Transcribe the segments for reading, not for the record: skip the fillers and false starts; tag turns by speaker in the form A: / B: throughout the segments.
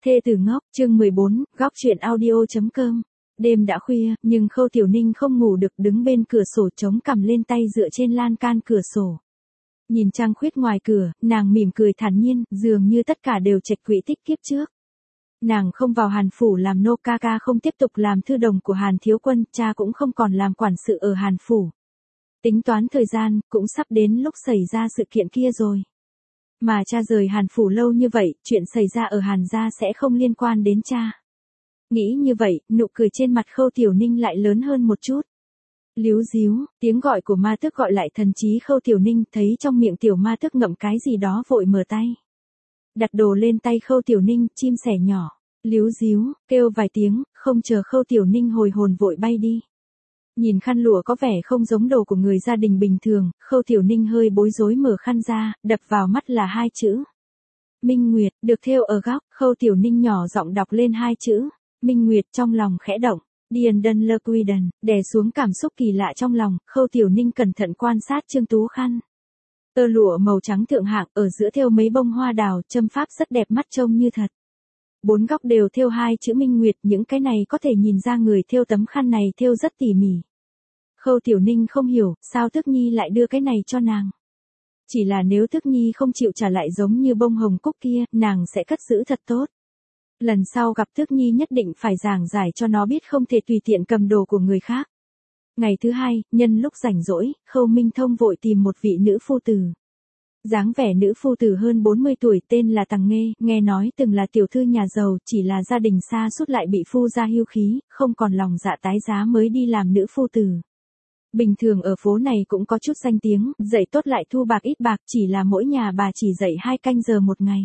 A: Thê tử ngốc, chương 14, góc chuyện audio.com. Đêm đã khuya, nhưng Khâu Tiểu Ninh không ngủ được, đứng bên cửa sổ chống cằm lên tay dựa trên lan can cửa sổ. Nhìn trăng khuyết ngoài cửa, nàng mỉm cười thản nhiên, dường như tất cả đều trạch quỹ tích kiếp trước. Nàng không vào Hàn Phủ làm nô, ca ca không tiếp tục làm thư đồng của Hàn Thiếu Quân, cha cũng không còn làm quản sự ở Hàn Phủ. Tính toán thời gian, cũng sắp đến lúc xảy ra sự kiện kia rồi. Mà cha rời Hàn Phủ lâu như vậy, chuyện xảy ra ở Hàn gia sẽ không liên quan đến cha. Nghĩ như vậy, nụ cười trên mặt Khâu Tiểu Ninh lại lớn hơn một chút. Líu díu, tiếng gọi của ma tước gọi lại thần trí Khâu Tiểu Ninh, thấy trong miệng tiểu ma tước ngậm cái gì đó vội mở tay. Đặt đồ lên tay Khâu Tiểu Ninh, chim sẻ nhỏ, líu díu, kêu vài tiếng, không chờ Khâu Tiểu Ninh hồi hồn vội bay đi. Nhìn khăn lụa có vẻ không giống đồ của người gia đình bình thường, Khâu Tiểu Ninh hơi bối rối mở khăn ra, đập vào mắt là hai chữ. Minh Nguyệt, được thêu ở góc, Khâu Tiểu Ninh nhỏ giọng đọc lên hai chữ. Minh Nguyệt, trong lòng khẽ động. Điền Đân Lơ Quy Đần, đè xuống cảm xúc kỳ lạ trong lòng, Khâu Tiểu Ninh cẩn thận quan sát Trương Tú khăn. Tơ lụa màu trắng thượng hạng, ở giữa thêu mấy bông hoa đào, châm pháp rất đẹp mắt trông như thật. Bốn góc đều thêu hai chữ Minh Nguyệt, những cái này có thể nhìn ra người thêu tấm khăn này thêu rất tỉ mỉ. Khâu Tiểu Ninh không hiểu, sao Tước Nhi lại đưa cái này cho nàng. Chỉ là nếu Tước Nhi không chịu trả lại giống như bông hồng cúc kia, nàng sẽ cất giữ thật tốt. Lần sau gặp Tước Nhi nhất định phải giảng giải cho nó biết không thể tùy tiện cầm đồ của người khác. Ngày thứ hai, nhân lúc rảnh rỗi, Khâu Minh Thông vội tìm một vị nữ phu tử. Dáng vẻ nữ phu tử hơn 40 tuổi, tên là Tằng Nghê, nghe nói từng là tiểu thư nhà giàu, chỉ là gia đình sa sút lại bị phu gia hưu khí, không còn lòng dạ tái giá mới đi làm nữ phu tử. Bình thường ở phố này cũng có chút danh tiếng, dạy tốt lại thu bạc ít bạc, chỉ là mỗi nhà bà chỉ dạy 2 canh giờ một ngày.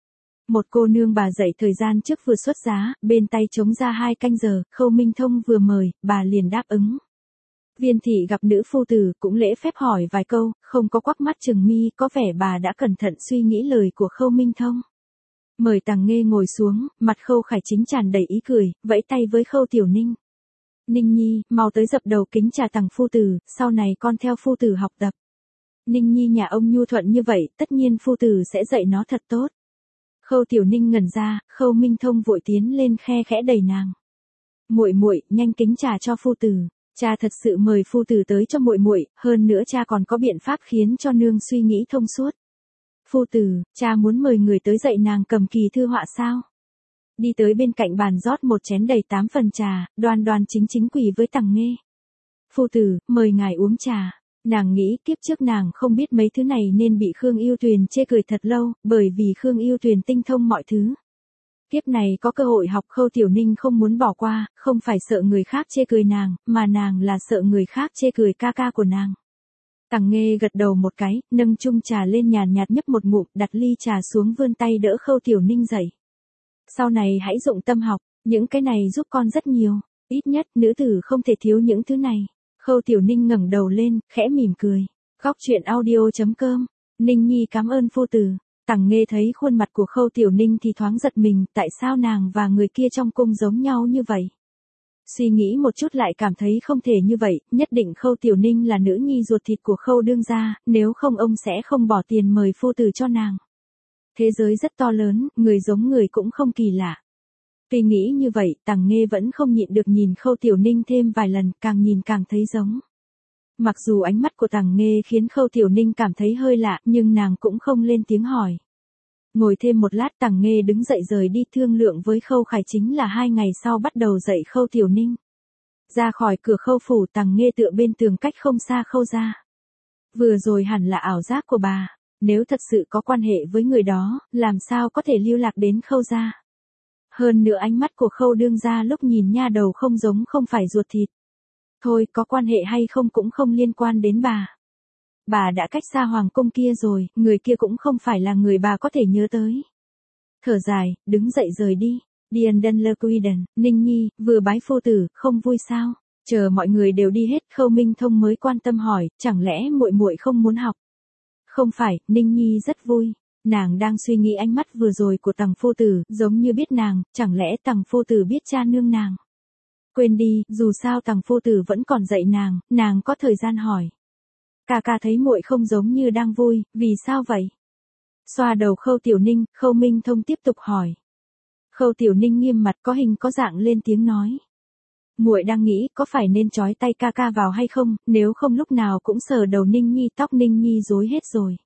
A: Một cô nương bà dạy thời gian trước vừa xuất giá, bên tay trống ra 2 canh giờ, Khâu Minh Thông vừa mời, bà liền đáp ứng. Viên thị gặp nữ phu tử, cũng lễ phép hỏi vài câu, không có quắc mắt chừng mi, có vẻ bà đã cẩn thận suy nghĩ lời của Khâu Minh Thông. Mời Tằng Nghê ngồi xuống, mặt Khâu Khải Chính tràn đầy ý cười, vẫy tay với Khâu Tiểu Ninh. Ninh Nhi, mau tới dập đầu kính trà Tằng phu tử, sau này con theo phu tử học tập. Ninh Nhi nhà ông nhu thuận như vậy, tất nhiên phu tử sẽ dạy nó thật tốt. Khâu Tiểu Ninh ngẩn ra, Khâu Minh Thông vội tiến lên khe khẽ đẩy nàng. Muội muội, nhanh kính trà cho phu tử. Cha thật sự mời phu tử tới cho muội muội, hơn nữa cha còn có biện pháp khiến cho nương suy nghĩ thông suốt. Phu tử, cha muốn mời người tới dạy nàng cầm kỳ thư họa sao? Đi tới bên cạnh bàn rót một chén đầy 8 phần trà, đoan đoan chính chính quỳ với Tằng Nghê. Phu tử, mời ngài uống trà. Nàng nghĩ kiếp trước nàng không biết mấy thứ này nên bị Khương Yêu Tuyền chê cười thật lâu, bởi vì Khương Yêu Tuyền tinh thông mọi thứ. Kiếp này có cơ hội học, Khâu Tiểu Ninh không muốn bỏ qua, không phải sợ người khác chê cười nàng, mà nàng là sợ người khác chê cười ca ca của nàng. Tằng Nghê gật đầu một cái, nâng chung trà lên nhàn nhạt nhấp một ngụm, đặt ly trà xuống vươn tay đỡ Khâu Tiểu Ninh dậy. Sau này hãy dụng tâm học, những cái này giúp con rất nhiều, ít nhất nữ tử không thể thiếu những thứ này. Khâu Tiểu Ninh ngẩng đầu lên, khẽ mỉm cười. Góc chuyện audio.com. Ninh Nhi cảm ơn phu tử. Tằng Nghê thấy khuôn mặt của Khâu Tiểu Ninh thì thoáng giật mình, tại sao nàng và người kia trong cung giống nhau như vậy? Suy nghĩ một chút lại cảm thấy không thể như vậy, nhất định Khâu Tiểu Ninh là nữ nhi ruột thịt của Khâu đương gia, nếu không ông sẽ không bỏ tiền mời phu tử cho nàng. Thế giới rất to lớn, người giống người cũng không kỳ lạ. Tuy nghĩ như vậy, Tằng Nghê vẫn không nhịn được nhìn Khâu Tiểu Ninh thêm vài lần, càng nhìn càng thấy giống. Mặc dù ánh mắt của Tằng Nghê khiến Khâu Tiểu Ninh cảm thấy hơi lạ, nhưng nàng cũng không lên tiếng hỏi. Ngồi thêm một lát, Tằng Nghê đứng dậy rời đi, thương lượng với Khâu Khải Chính là 2 ngày sau bắt đầu dạy Khâu Tiểu Ninh. Ra khỏi cửa Khâu phủ, Tằng Nghê tựa bên tường cách không xa Khâu gia. Vừa rồi hẳn là ảo giác của bà, nếu thật sự có quan hệ với người đó, làm sao có thể lưu lạc đến Khâu gia. Hơn nữa ánh mắt của Khâu đương gia lúc nhìn nha đầu không giống không phải ruột thịt. Thôi, có quan hệ hay không cũng không liên quan đến bà. Bà đã cách xa hoàng cung kia rồi, người kia cũng không phải là người bà có thể nhớ tới. Thở dài, đứng dậy rời đi. Điền Đân Lơ Quy Đần, Ninh Nhi, vừa bái phu tử, không vui sao? Chờ mọi người đều đi hết, Khâu Minh Thông mới quan tâm hỏi, chẳng lẽ muội muội không muốn học? Không phải, Ninh Nhi rất vui. Nàng đang suy nghĩ ánh mắt vừa rồi của Tằng phu tử, giống như biết nàng, chẳng lẽ Tằng phu tử biết cha nương nàng? Quên đi, dù sao Tằng phu tử vẫn còn dạy nàng có thời gian hỏi. Ca ca thấy muội không giống như đang vui, vì sao vậy? Xoa đầu Khâu Tiểu Ninh, Khâu Minh Thông tiếp tục hỏi. Khâu Tiểu Ninh nghiêm mặt có hình có dạng lên tiếng nói. Muội đang nghĩ có phải nên trói tay ca ca vào hay không, nếu không lúc nào cũng sờ đầu Ninh Nhi, tóc Ninh Nhi rối hết rồi.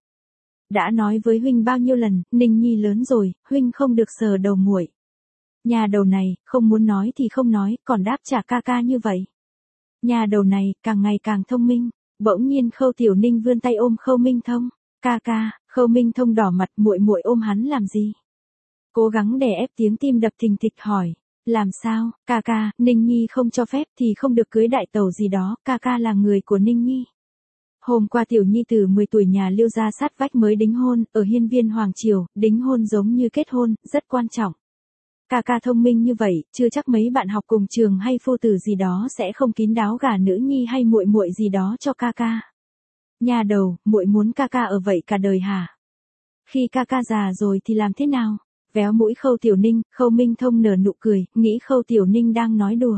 A: Đã nói với huynh bao nhiêu lần, Ninh Nhi lớn rồi, huynh không được sờ đầu muội. Nhà đầu này, không muốn nói thì không nói, còn đáp trả ca ca như vậy. Nhà đầu này, càng ngày càng thông minh. Bỗng nhiên Khâu Tiểu Ninh vươn tay ôm Khâu Minh Thông. Ca ca, Khâu Minh Thông đỏ mặt, muội muội ôm hắn làm gì? Cố gắng đè ép tiếng tim đập thình thịch hỏi. Làm sao, ca ca, Ninh Nhi không cho phép thì không được cưới đại tẩu gì đó, ca ca là người của Ninh Nhi. Hôm qua tiểu nhi tử 10 tuổi nhà Liêu gia sát vách mới đính hôn, ở hiên viên Hoàng Triều, đính hôn giống như kết hôn, rất quan trọng. Ca ca thông minh như vậy, chưa chắc mấy bạn học cùng trường hay phu tử gì đó sẽ không kín đáo gả nữ nhi hay muội muội gì đó cho ca ca. Nhà đầu, muội muốn ca ca ở vậy cả đời hả? Khi ca ca già rồi thì làm thế nào? Véo mũi Khâu Tiểu Ninh, Khâu Minh Thông nở nụ cười, nghĩ Khâu Tiểu Ninh đang nói đùa.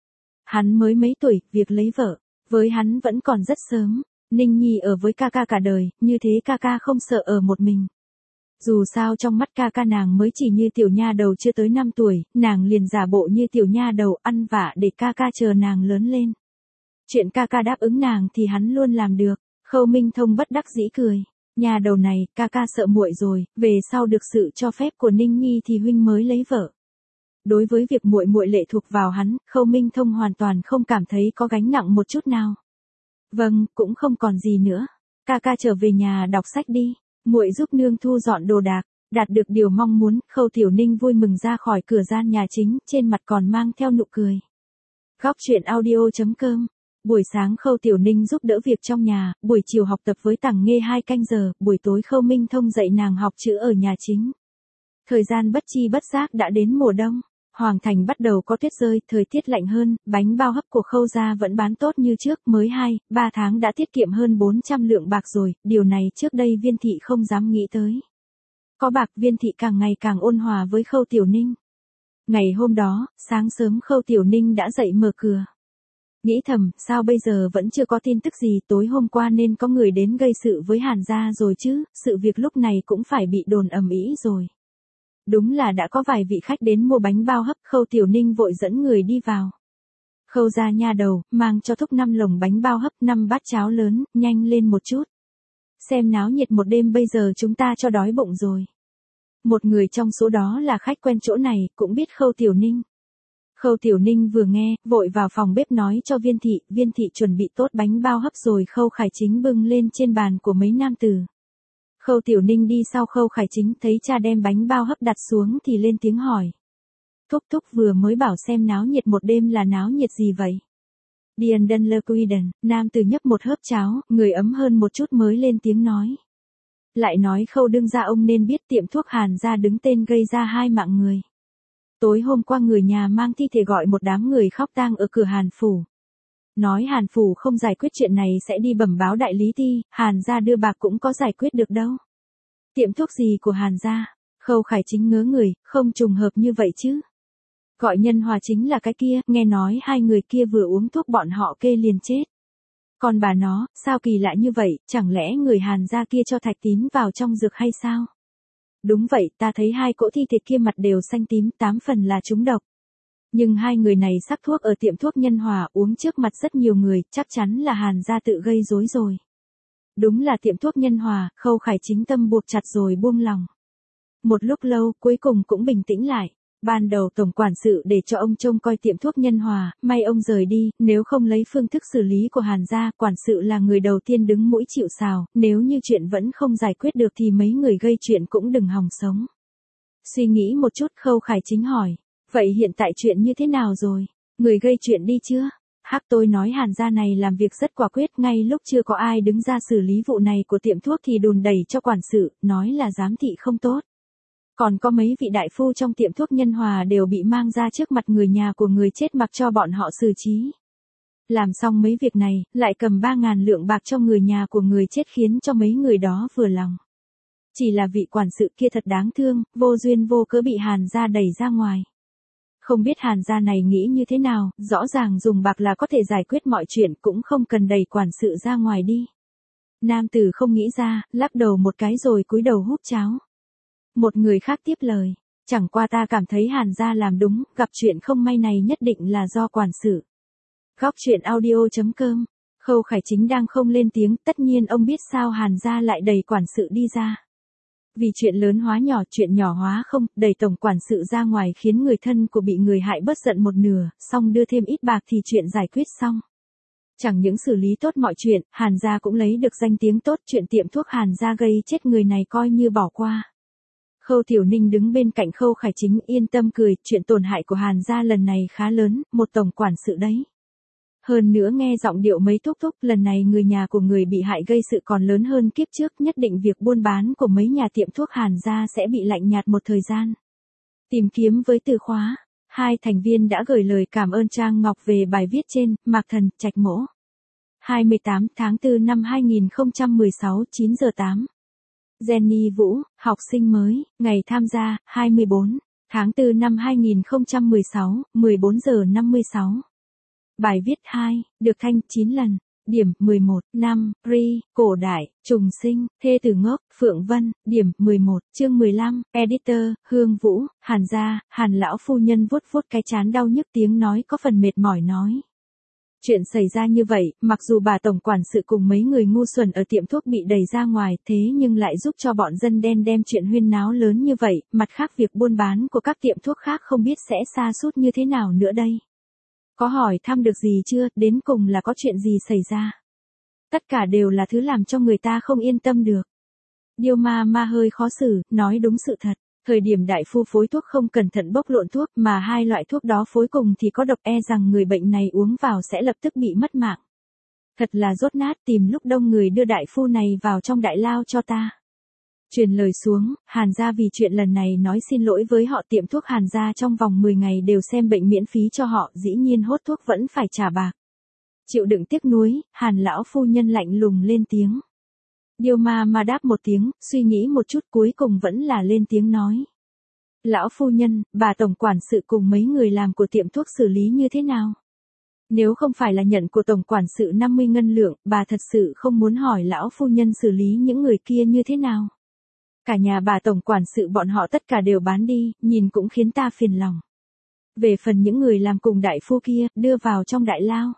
A: Hắn mới mấy tuổi, việc lấy vợ, với hắn vẫn còn rất sớm. Ninh Nhi ở với ca ca cả đời, như thế ca ca không sợ ở một mình. Dù sao trong mắt ca ca nàng mới chỉ như tiểu nha đầu chưa tới 5 tuổi, nàng liền giả bộ như tiểu nha đầu ăn vạ để ca ca chờ nàng lớn lên. Chuyện ca ca đáp ứng nàng thì hắn luôn làm được. Khâu Minh Thông bất đắc dĩ cười. Nhà đầu này, ca ca sợ muội rồi, về sau được sự cho phép của Ninh Nhi thì huynh mới lấy vợ. Đối với việc muội muội lệ thuộc vào hắn, Khâu Minh Thông hoàn toàn không cảm thấy có gánh nặng một chút nào. Vâng, cũng không còn gì nữa. Ca ca trở về nhà đọc sách đi, muội giúp nương thu dọn đồ đạc. Đạt được điều mong muốn, Khâu Tiểu Ninh vui mừng ra khỏi cửa gian nhà chính, trên mặt còn mang theo nụ cười. Góc truyện audio.com. Buổi sáng Khâu Tiểu Ninh giúp đỡ việc trong nhà, buổi chiều học tập với Tằng Nghê 2 canh giờ, buổi tối Khâu Minh Thông dạy nàng học chữ ở nhà chính. Thời gian bất chi bất giác đã đến mùa đông. Hoàng thành bắt đầu có tuyết rơi, thời tiết lạnh hơn, bánh bao hấp của Khâu gia vẫn bán tốt như trước, mới 2-3 tháng đã tiết kiệm hơn 400 lượng bạc rồi, điều này trước đây Viên thị không dám nghĩ tới. Có bạc, Viên thị càng ngày càng ôn hòa với Khâu Tiểu Ninh. Ngày hôm đó, sáng sớm Khâu Tiểu Ninh đã dậy mở cửa. Nghĩ thầm, sao bây giờ vẫn chưa có tin tức gì, tối hôm qua nên có người đến gây sự với Hàn gia rồi chứ, sự việc lúc này cũng phải bị đồn ầm ĩ rồi. Đúng là đã có vài vị khách đến mua bánh bao hấp, Khâu Tiểu Ninh vội dẫn người đi vào. Khâu gia nha đầu, mang cho thúc 5 lồng bánh bao hấp, 5 bát cháo lớn, nhanh lên một chút. Xem náo nhiệt một đêm bây giờ chúng ta cho đói bụng rồi. Một người trong số đó là khách quen chỗ này, cũng biết Khâu Tiểu Ninh. Khâu Tiểu Ninh vừa nghe, vội vào phòng bếp nói cho Viên thị chuẩn bị tốt bánh bao hấp rồi Khâu Khải Chính bưng lên trên bàn của mấy nam tử. Khâu Tiểu Ninh đi sau Khâu Khải Chính thấy cha đem bánh bao hấp đặt xuống thì lên tiếng hỏi. Thúc vừa mới bảo xem náo nhiệt một đêm là náo nhiệt gì vậy? Điền Đân Lơ Quy Đần, nam tử nhấp một hớp cháo, người ấm hơn một chút mới lên tiếng nói. Lại nói Khâu đương gia ông nên biết tiệm thuốc Hàn gia đứng tên gây ra 2 mạng người. Tối hôm qua người nhà mang thi thể gọi một đám người khóc tang ở cửa Hàn phủ. Nói Hàn phủ không giải quyết chuyện này sẽ đi bẩm báo đại lý ti, Hàn gia đưa bạc cũng có giải quyết được đâu. Tiệm thuốc gì của Hàn gia? Khâu Khải Chính ngớ người, không trùng hợp như vậy chứ. Gọi Nhân Hòa chính là cái kia, nghe nói 2 người kia vừa uống thuốc bọn họ kê liền chết. Còn bà nó, sao kỳ lạ như vậy, chẳng lẽ người Hàn gia kia cho Thạch Tín vào trong dược hay sao? Đúng vậy, ta thấy 2 cỗ thi thể kia mặt đều xanh tím, 8 phần là trúng độc. Nhưng 2 người này sắc thuốc ở tiệm thuốc Nhân Hòa uống trước mặt rất nhiều người, chắc chắn là Hàn gia tự gây rối rồi. Đúng là tiệm thuốc Nhân Hòa, Khâu Khải Chính tâm buộc chặt rồi buông lòng. Một lúc lâu, cuối cùng cũng bình tĩnh lại. Ban đầu tổng quản sự để cho ông trông coi tiệm thuốc Nhân Hòa, may ông rời đi, nếu không lấy phương thức xử lý của Hàn gia, quản sự là người đầu tiên đứng mũi chịu sào, nếu như chuyện vẫn không giải quyết được thì mấy người gây chuyện cũng đừng hòng sống. Suy nghĩ một chút Khâu Khải Chính hỏi, vậy hiện tại chuyện như thế nào rồi? Người gây chuyện đi chưa? Hắc tôi nói Hàn gia này làm việc rất quả quyết, ngay lúc chưa có ai đứng ra xử lý vụ này của tiệm thuốc thì đùn đẩy cho quản sự, nói là giám thị không tốt. Còn có mấy vị đại phu trong tiệm thuốc Nhân Hòa đều bị mang ra trước mặt người nhà của người chết mặc cho bọn họ xử trí. Làm xong mấy việc này, lại cầm 3.000 lượng bạc cho người nhà của người chết khiến cho mấy người đó vừa lòng. Chỉ là vị quản sự kia thật đáng thương, vô duyên vô cớ bị Hàn gia đẩy ra ngoài. Không biết Hàn gia này nghĩ như thế nào, rõ ràng dùng bạc là có thể giải quyết mọi chuyện cũng không cần đẩy quản sự ra ngoài đi. Nam tử không nghĩ ra, lắc đầu một cái rồi cúi đầu húp cháo. Một người khác tiếp lời. Chẳng qua ta cảm thấy Hàn gia làm đúng, gặp chuyện không may này nhất định là do quản sự. Góc chuyện audio.com. Khâu Khải Chính đang không lên tiếng, tất nhiên ông biết sao Hàn gia lại đẩy quản sự đi ra. Vì chuyện lớn hóa nhỏ, chuyện nhỏ hóa không, đẩy tổng quản sự ra ngoài khiến người thân của bị người hại bớt giận một nửa, xong đưa thêm ít bạc thì chuyện giải quyết xong. Chẳng những xử lý tốt mọi chuyện, Hàn gia cũng lấy được danh tiếng tốt, chuyện tiệm thuốc Hàn gia gây chết người này coi như bỏ qua. Khâu Tiểu Ninh đứng bên cạnh Khâu Khải Chính yên tâm cười, chuyện tổn hại của Hàn gia lần này khá lớn, một tổng quản sự đấy. Hơn nữa nghe giọng điệu mấy thúc thúc, lần này người nhà của người bị hại gây sự còn lớn hơn kiếp trước, nhất định việc buôn bán của mấy nhà tiệm thuốc Hàn gia sẽ bị lạnh nhạt một thời gian. Tìm kiếm với từ khóa, hai thành viên đã gửi lời cảm ơn Trang Ngọc về bài viết trên, Mạc Thần, Trạch Mỗ. 28 tháng 4 năm 2016, 9 giờ 8. Jenny Vũ, học sinh mới, ngày tham gia, 24 tháng 4 năm 2016, 14 giờ 56. Bài viết 2, được thanh 9 lần. Điểm 11, 5, Ri, cổ đại, trùng sinh, thê tử ngốc, Phượng Vân, điểm 11, chương 15, editor, Hương Vũ, Hàn gia, Hàn lão phu nhân vuốt vuốt cái trán đau nhức tiếng nói có phần mệt mỏi nói. Chuyện xảy ra như vậy, mặc dù bà tổng quản sự cùng mấy người ngu xuẩn ở tiệm thuốc bị đẩy ra ngoài, thế nhưng lại giúp cho bọn dân đen đem chuyện huyên náo lớn như vậy, mặt khác việc buôn bán của các tiệm thuốc khác không biết sẽ sa sút như thế nào nữa đây. Có hỏi thăm được gì chưa, đến cùng là có chuyện gì xảy ra? Tất cả đều là thứ làm cho người ta không yên tâm được. Điêu ma hơi khó xử, nói đúng sự thật. Thời điểm đại phu phối thuốc không cẩn thận bốc lộn thuốc mà hai loại thuốc đó phối cùng thì có độc, e rằng người bệnh này uống vào sẽ lập tức bị mất mạng. Thật là dốt nát, tìm lúc đông người đưa đại phu này vào trong đại lao cho ta. Truyền lời xuống, Hàn gia vì chuyện lần này nói xin lỗi với họ, tiệm thuốc Hàn gia trong vòng 10 ngày đều xem bệnh miễn phí cho họ, dĩ nhiên hốt thuốc vẫn phải trả bạc. Chịu đựng tiếc nuối, Hàn lão phu nhân lạnh lùng lên tiếng. Điêu ma đáp một tiếng, suy nghĩ một chút cuối cùng vẫn là lên tiếng nói. Lão phu nhân, bà tổng quản sự cùng mấy người làm của tiệm thuốc xử lý như thế nào? Nếu không phải là nhận của tổng quản sự 50 ngân lượng, bà thật sự không muốn hỏi lão phu nhân xử lý những người kia như thế nào. Cả nhà bà tổng quản sự bọn họ tất cả đều bán đi, nhìn cũng khiến ta phiền lòng. Về phần những người làm cùng đại phu kia, đưa vào trong đại lao.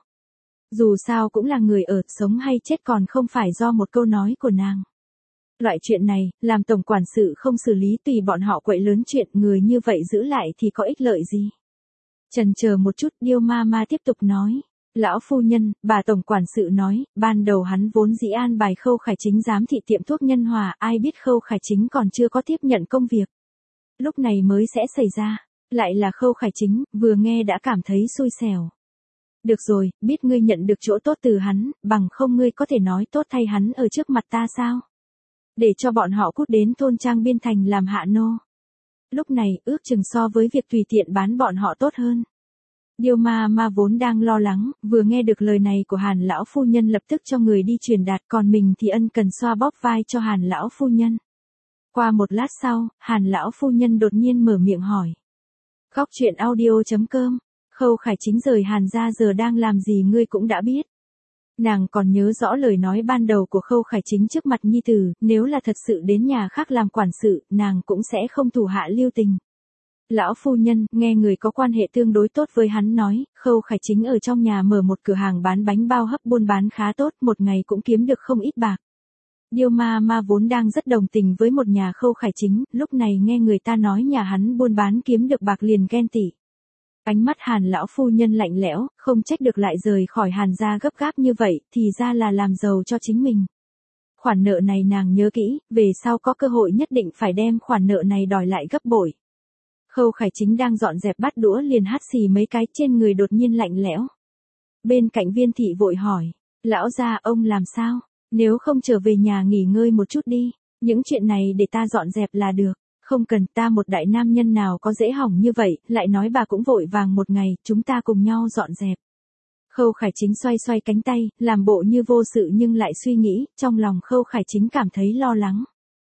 A: Dù sao cũng là người ở, sống hay chết còn không phải do một câu nói của nàng. Loại chuyện này, làm tổng quản sự không xử lý tùy bọn họ quậy lớn chuyện, người như vậy giữ lại thì có ích lợi gì. Chần chờ một chút, Điêu ma tiếp tục nói. Lão phu nhân, bà tổng quản sự nói, ban đầu hắn vốn dĩ an bài Khâu Khải Chính giám thị tiệm thuốc Nhân Hòa, ai biết Khâu Khải Chính còn chưa có tiếp nhận công việc. Lúc này mới sẽ xảy ra, lại là Khâu Khải Chính, vừa nghe đã cảm thấy xui xẻo. Được rồi, biết ngươi nhận được chỗ tốt từ hắn, bằng không ngươi có thể nói tốt thay hắn ở trước mặt ta sao? Để cho bọn họ cút đến thôn trang biên thành làm hạ nô. Lúc này, ước chừng so với việc tùy tiện bán bọn họ tốt hơn. Điêu ma vốn đang lo lắng, vừa nghe được lời này của Hàn lão phu nhân lập tức cho người đi truyền đạt, còn mình thì ân cần xoa bóp vai cho Hàn lão phu nhân. Qua một lát sau, Hàn lão phu nhân đột nhiên mở miệng hỏi. Góc chuyện audio.com. Khâu Khải Chính rời Hàn gia giờ đang làm gì ngươi cũng đã biết. Nàng còn nhớ rõ lời nói ban đầu của Khâu Khải Chính trước mặt nhi tử, nếu là thật sự đến nhà khác làm quản sự, nàng cũng sẽ không thủ hạ lưu tình. Lão phu nhân, nghe người có quan hệ tương đối tốt với hắn nói, Khâu Khải Chính ở trong nhà mở một cửa hàng bán bánh bao hấp, buôn bán khá tốt, một ngày cũng kiếm được không ít bạc. Điêu ma vốn đang rất đồng tình với một nhà Khâu Khải Chính, lúc này nghe người ta nói nhà hắn buôn bán kiếm được bạc liền ghen tị. Ánh mắt Hàn lão phu nhân lạnh lẽo, không trách được lại rời khỏi Hàn gia gấp gáp như vậy, thì ra là làm giàu cho chính mình. Khoản nợ này nàng nhớ kỹ, về sau có cơ hội nhất định phải đem khoản nợ này đòi lại gấp bội. Khâu Khải Chính đang dọn dẹp bát đũa liền hắt xì mấy cái, trên người đột nhiên lạnh lẽo. Bên cạnh Viên thị vội hỏi, lão gia ông làm sao, nếu không trở về nhà nghỉ ngơi một chút đi, những chuyện này để ta dọn dẹp là được. Không cần, ta một đại nam nhân nào có dễ hỏng như vậy, lại nói bà cũng vội vàng một ngày, chúng ta cùng nhau dọn dẹp. Khâu Khải Chính xoay cánh tay, làm bộ như vô sự nhưng lại suy nghĩ, trong lòng Khâu Khải Chính cảm thấy lo lắng.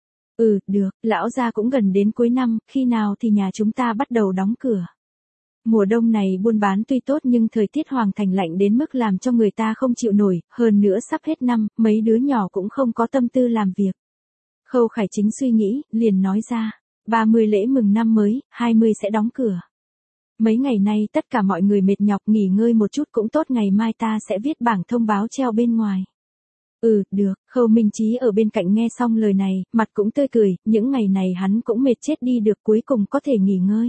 A: Được, lão gia cũng gần đến cuối năm, khi nào thì nhà chúng ta bắt đầu đóng cửa. Mùa đông này buôn bán tuy tốt nhưng thời tiết Hoàng Thành lạnh đến mức làm cho người ta không chịu nổi, hơn nữa sắp hết năm, mấy đứa nhỏ cũng không có tâm tư làm việc. Khâu Khải Chính suy nghĩ, liền nói ra, 30 lễ mừng năm mới, 20 sẽ đóng cửa. Mấy ngày nay tất cả mọi người mệt nhọc nghỉ ngơi một chút cũng tốt, ngày mai ta sẽ viết bảng thông báo treo bên ngoài. Được, Khâu Minh Chí ở bên cạnh nghe xong lời này, mặt cũng tươi cười, những ngày này hắn cũng mệt chết đi được, cuối cùng có thể nghỉ ngơi.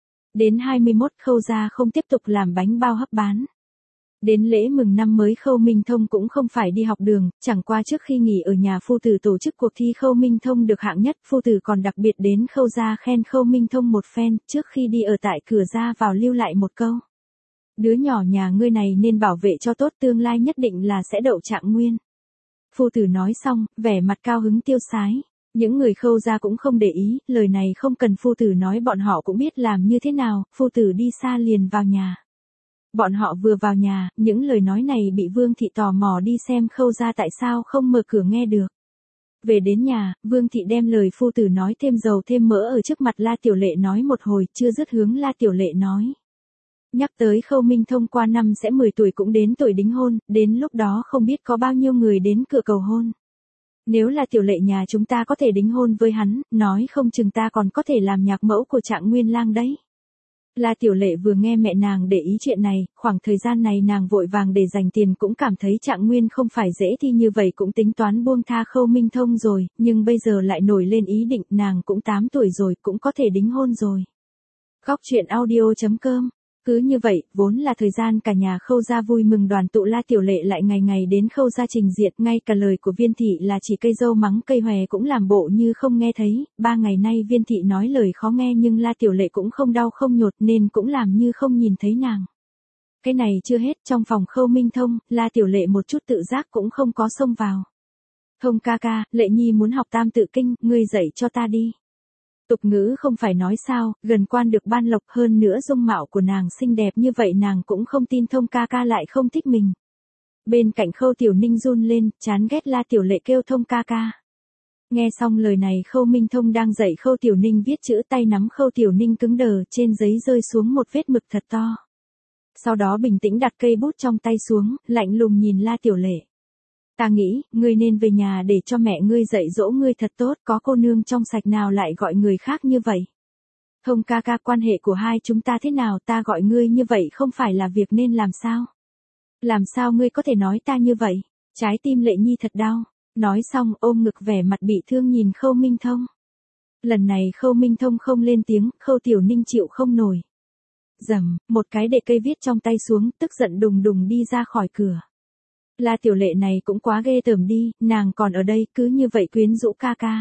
A: Đến 21 Khâu gia không tiếp tục làm bánh bao hấp bán. Đến lễ mừng năm mới Khâu Minh Thông cũng không phải đi học đường, chẳng qua trước khi nghỉ ở nhà phu tử tổ chức cuộc thi Khâu Minh Thông được hạng nhất, phu tử còn đặc biệt đến Khâu gia khen Khâu Minh Thông một phen, trước khi đi ở tại cửa ra vào lưu lại một câu. Đứa nhỏ nhà ngươi này nên bảo vệ cho tốt, tương lai nhất định là sẽ đậu trạng nguyên. Phu tử nói xong, vẻ mặt cao hứng tiêu sái. Những người Khâu gia cũng không để ý, lời này không cần phu tử nói bọn họ cũng biết làm như thế nào, phu tử đi xa liền vào nhà. Bọn họ vừa vào nhà, những lời nói này bị Vương Thị tò mò đi xem Khâu gia tại sao không mở cửa nghe được. Về đến nhà, Vương Thị đem lời phu tử nói thêm dầu thêm mỡ ở trước mặt La Tiểu Lệ nói một hồi, chưa dứt hướng La Tiểu Lệ nói. Nhắc tới Khâu Minh Thông qua năm sẽ 10 tuổi cũng đến tuổi đính hôn, đến lúc đó không biết có bao nhiêu người đến cửa cầu hôn. Nếu là Tiểu Lệ nhà chúng ta có thể đính hôn với hắn, nói không chừng ta còn có thể làm nhạc mẫu của Trạng Nguyên Lang đấy. La Tiểu Lệ vừa nghe mẹ nàng để ý chuyện này, khoảng thời gian này nàng vội vàng để dành tiền cũng cảm thấy Trạng Nguyên không phải dễ thi như vậy, cũng tính toán buông tha Khâu Minh Thông rồi, nhưng bây giờ lại nổi lên ý định nàng cũng 8 tuổi rồi cũng có thể đính hôn rồi. Góc truyện audio.com. Cứ như vậy, vốn là thời gian cả nhà Khâu gia vui mừng đoàn tụ, La Tiểu Lệ lại ngày ngày đến Khâu gia trình diện, ngay cả lời của Viên Thị là chỉ cây dâu mắng cây hòe cũng làm bộ như không nghe thấy. 3 ngày nay Viên Thị nói lời khó nghe nhưng La Tiểu Lệ cũng không đau không nhột nên cũng làm như không nhìn thấy nàng. Cái này chưa hết, trong phòng Khâu Minh Thông, La Tiểu Lệ một chút tự giác cũng không có xông vào. Thông ca ca, Lệ Nhi muốn học tam tự kinh, ngươi dạy cho ta đi. Tục ngữ không phải nói sao, gần quan được ban lộc, hơn nữa dung mạo của nàng xinh đẹp như vậy nàng cũng không tin Thông ca ca lại không thích mình. Bên cạnh Khâu Tiểu Ninh run lên, chán ghét La Tiểu Lệ kêu Thông ca ca. Nghe xong lời này Khâu Minh Thông đang dạy Khâu Tiểu Ninh viết chữ, tay nắm Khâu Tiểu Ninh cứng đờ, trên giấy rơi xuống một vết mực thật to. Sau đó bình tĩnh đặt cây bút trong tay xuống, lạnh lùng nhìn La Tiểu Lệ. Ta nghĩ, ngươi nên về nhà để cho mẹ ngươi dạy dỗ ngươi thật tốt, có cô nương trong sạch nào lại gọi người khác như vậy. Thông ca ca, quan hệ của hai chúng ta thế nào, ta gọi ngươi như vậy không phải là việc nên làm sao? Làm sao ngươi có thể nói ta như vậy? Trái tim Lệ Nhi thật đau. Nói xong ôm ngực vẻ mặt bị thương nhìn Khâu Minh Thông. Lần này Khâu Minh Thông không lên tiếng, Khâu Tiểu Ninh chịu không nổi. Dầm, một cái để cây viết trong tay xuống, tức giận đùng đùng đi ra khỏi cửa. La Tiểu Lệ này cũng quá ghê tởm đi, nàng còn ở đây cứ như vậy quyến rũ ca ca.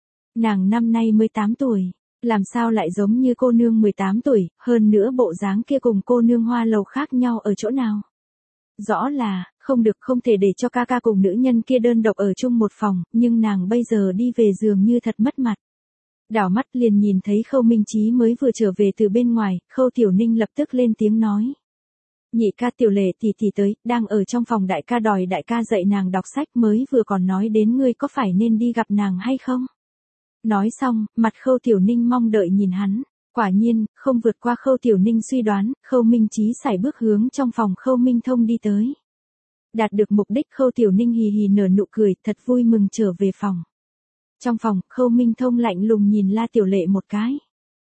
A: Nàng năm nay 18 tuổi, làm sao lại giống như cô nương 18 tuổi, hơn nữa bộ dáng kia cùng cô nương Hoa Lầu khác nhau ở chỗ nào. Rõ là, không được, không thể để cho ca ca cùng nữ nhân kia đơn độc ở chung một phòng, nhưng nàng bây giờ đi về giường như thật mất mặt. Đảo mắt liền nhìn thấy Khâu Minh Chí mới vừa trở về từ bên ngoài, Khâu Tiểu Ninh lập tức lên tiếng nói. Nhị ca, Tiểu Lệ tỷ tỷ tới, đang ở trong phòng đại ca đòi đại ca dạy nàng đọc sách, mới vừa còn nói đến ngươi có phải nên đi gặp nàng hay không? Nói xong, mặt Khâu Tiểu Ninh mong đợi nhìn hắn, quả nhiên, không vượt qua Khâu Tiểu Ninh suy đoán, Khâu Minh Chí sải bước hướng trong phòng Khâu Minh Thông đi tới. Đạt được mục đích Khâu Tiểu Ninh hì hì nở nụ cười, thật vui mừng trở về phòng. Trong phòng, Khâu Minh Thông lạnh lùng nhìn La Tiểu Lệ một cái.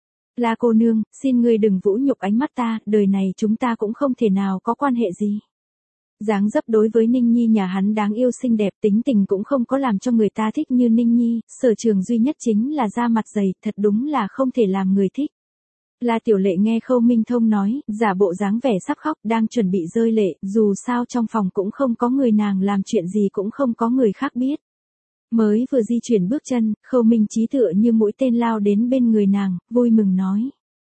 A: La cô nương, xin ngươi đừng vũ nhục ánh mắt ta, đời này chúng ta cũng không thể nào có quan hệ gì. Dáng dấp đối với Ninh Nhi nhà hắn đáng yêu xinh đẹp, tính tình cũng không có làm cho người ta thích như Ninh Nhi, sở trường duy nhất chính là da mặt dày, thật đúng là không thể làm người thích. La Tiểu Lệ nghe Khâu Minh Thông nói, giả bộ dáng vẻ sắp khóc, đang chuẩn bị rơi lệ, dù sao trong phòng cũng không có người, nàng làm chuyện gì cũng không có người khác biết. Mới vừa di chuyển bước chân, Khâu Minh Chí tựa như mũi tên lao đến bên người nàng, vui mừng nói.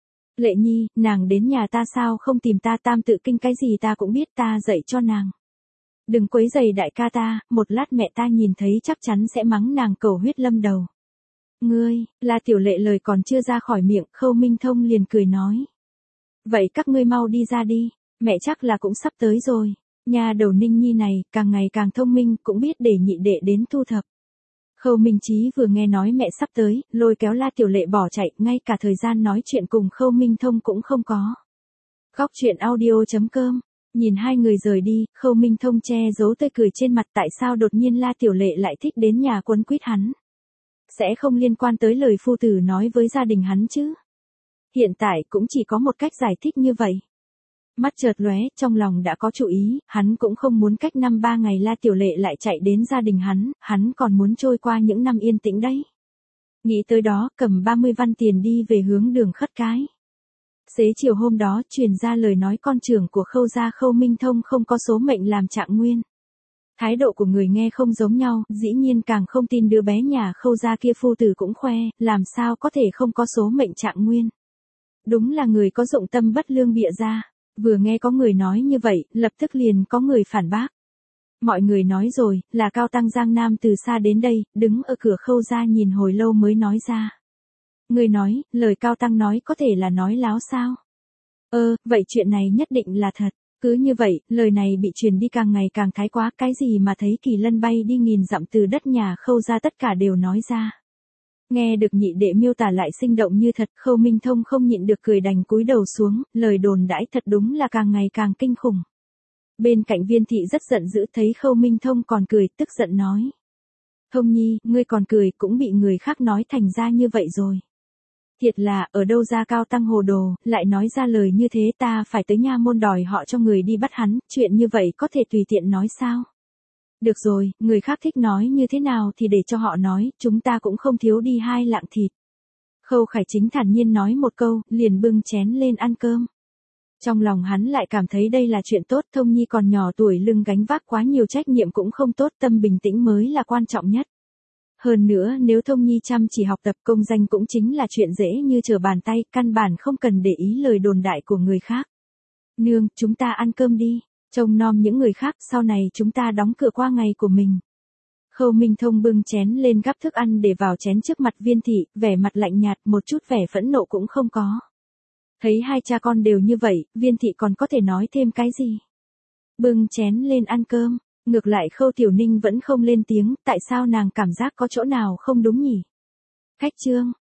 A: Lệ Nhi, nàng đến nhà ta sao không tìm ta, tam tự kinh cái gì ta cũng biết, ta dạy cho nàng. Đừng quấy rầy đại ca ta, một lát mẹ ta nhìn thấy chắc chắn sẽ mắng nàng cầu huyết lâm đầu. Ngươi, La Tiểu Lệ lời còn chưa ra khỏi miệng, Khâu Minh Thông liền cười nói. Vậy các ngươi mau đi ra đi, mẹ chắc là cũng sắp tới rồi. Nhà đầu Ninh Nhi này, càng ngày càng thông minh, cũng biết để nhị đệ đến thu thập. Khâu Minh Chí vừa nghe nói mẹ sắp tới, lôi kéo La Tiểu Lệ bỏ chạy, ngay cả thời gian nói chuyện cùng Khâu Minh Thông cũng không có. Góc truyện audio.com. Nhìn hai người rời đi, Khâu Minh Thông che giấu tươi cười trên mặt, tại sao đột nhiên La Tiểu Lệ lại thích đến nhà quấn quýt hắn. sẽ không liên quan tới lời phu tử nói với gia đình hắn chứ. Hiện tại cũng chỉ có một cách giải thích như vậy. Mắt chợt lóe, trong lòng đã có chủ ý, hắn cũng không muốn cách 5-3 ngày La Tiểu Lệ lại chạy đến gia đình hắn còn muốn trôi qua những năm yên tĩnh đấy. Nghĩ tới đó, cầm 30 văn tiền đi về hướng đường Khất Cái. Xế chiều hôm đó, truyền ra lời nói con trưởng của Khâu gia Khâu Minh Thông không có số mệnh làm trạng nguyên. Thái độ của người nghe không giống nhau, dĩ nhiên càng không tin đứa bé nhà Khâu gia kia phu tử cũng khoe, làm sao có thể không có số mệnh trạng nguyên. Đúng là người có dụng tâm bất lương bịa ra. Vừa nghe có người nói như vậy, lập tức liền có người phản bác. Mọi người nói rồi, là Cao Tăng Giang Nam từ xa đến đây, đứng ở cửa Khâu gia nhìn hồi lâu mới nói ra. Người nói, lời Cao Tăng nói có thể là nói láo sao? Vậy chuyện này nhất định là thật. Cứ như vậy, lời này bị truyền đi càng ngày càng thái quá, cái gì mà thấy Kỳ Lân bay đi nghìn dặm từ đất nhà Khâu gia tất cả đều nói ra. Nghe được nhị đệ miêu tả lại sinh động như thật, Khâu Minh Thông không nhịn được cười đành cúi đầu xuống, lời đồn đãi thật đúng là càng ngày càng kinh khủng. Bên cạnh Viên thị rất giận dữ thấy Khâu Minh Thông còn cười, tức giận nói. Thông nhi, ngươi còn cười cũng bị người khác nói thành ra như vậy rồi. Thiệt là, ở đâu ra Cao Tăng hồ đồ, lại nói ra lời như thế, ta phải tới nha môn đòi họ cho người đi bắt hắn, chuyện như vậy có thể tùy tiện nói sao? Được rồi, người khác thích nói như thế nào thì để cho họ nói, chúng ta cũng không thiếu đi 2 lạng thịt. Khâu Khải Chính thản nhiên nói một câu, liền bưng chén lên ăn cơm. Trong lòng hắn lại cảm thấy đây là chuyện tốt, Thông nhi còn nhỏ tuổi lưng gánh vác quá nhiều trách nhiệm cũng không tốt, tâm bình tĩnh mới là quan trọng nhất. Hơn nữa nếu Thông nhi chăm chỉ học tập, công danh cũng chính là chuyện dễ như trở bàn tay, căn bản không cần để ý lời đồn đại của người khác. Nương, chúng ta ăn cơm đi, trông nom những người khác, sau này chúng ta đóng cửa qua ngày của mình. Khâu Minh Thông bưng chén lên gắp thức ăn để vào chén trước mặt Viên thị, vẻ mặt lạnh nhạt, một chút vẻ phẫn nộ cũng không có. Thấy hai cha con đều như vậy, Viên thị còn có thể nói thêm cái gì? Bưng chén lên ăn cơm, ngược lại Khâu Tiểu Ninh vẫn không lên tiếng, tại sao nàng cảm giác có chỗ nào không đúng nhỉ? Khách trương,